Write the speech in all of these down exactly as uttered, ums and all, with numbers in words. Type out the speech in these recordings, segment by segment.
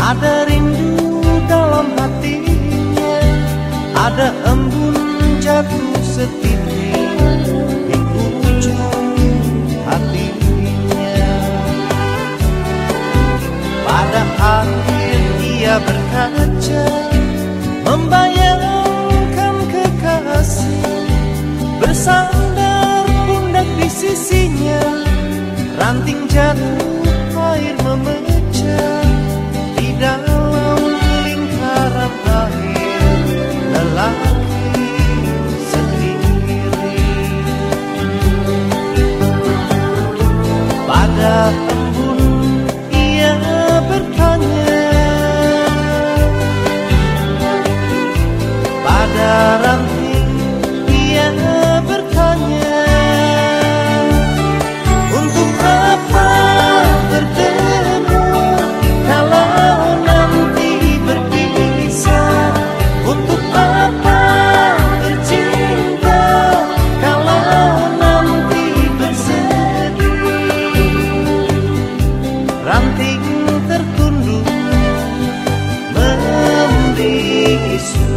Ada rindu dalam hatinya, ada embun jatuh setitik di ujung hatinya. Pada akhir ia berkaca, membayangkan kekasih bersandar pundak di sisinya. Ranting jatuh, air memecah di dalam lingkaran air lelaki sendiri. Pada embun ia bertanya, pada ranting ia bertanya, untuk apa bertemu kalau nanti berpisah? Untuk apa bercinta kalau nanti bersedih? Ranting tertunduk membisu,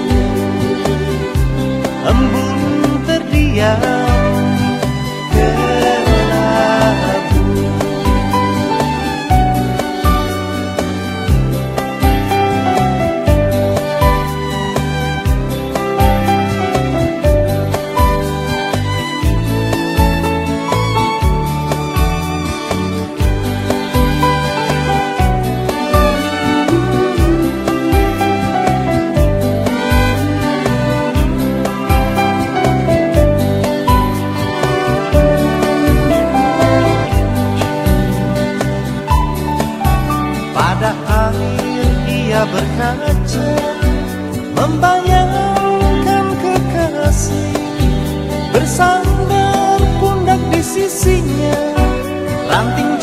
embun terdiam kelabu. Pada akhir ia berkaca, membayangkan kekasih bersandar pundak di sisinya. Ranting